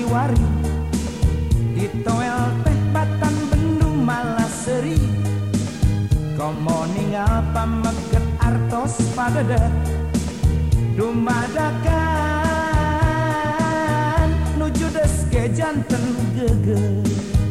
Kiwari di toel teh Batan Bendung Malaseri komo ninggal pameget artos padada dumadakan nuju deske janten geger.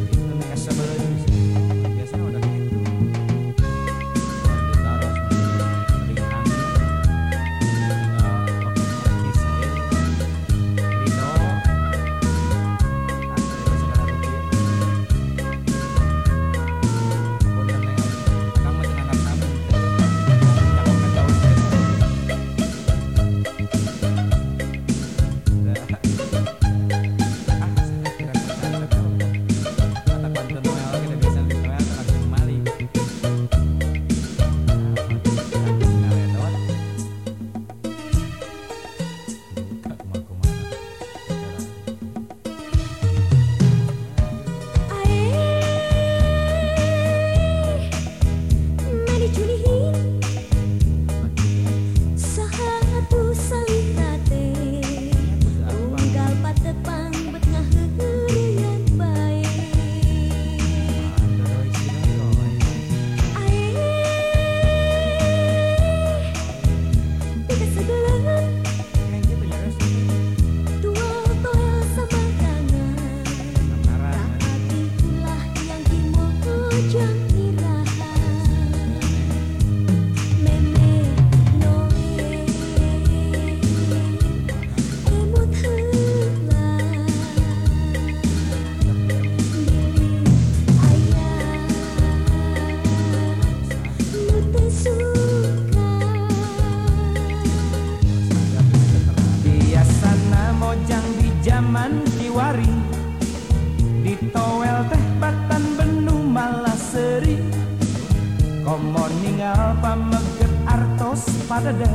Kiwari di toel teh Batan Bendung Malaseri komo ninggal pameget artos padada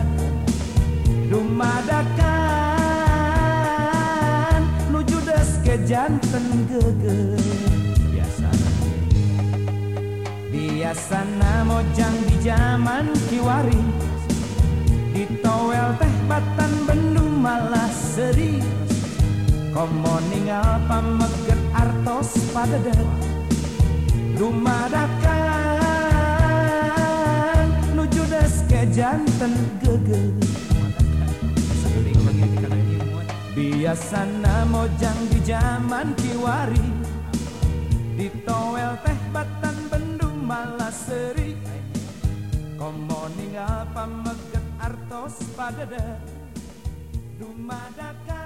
dumadakan nuju deske janten geger. Biasana mojang di zaman Kiwari di toel teh Batan Bendung Malaseri komo ninggal pameget artos padada dumadakan nuju deske janten geger. Biasana mojang di zaman Kiwari di toel teh Batan Bendung Malaseri komo ninggal pameget artos padada dumadakan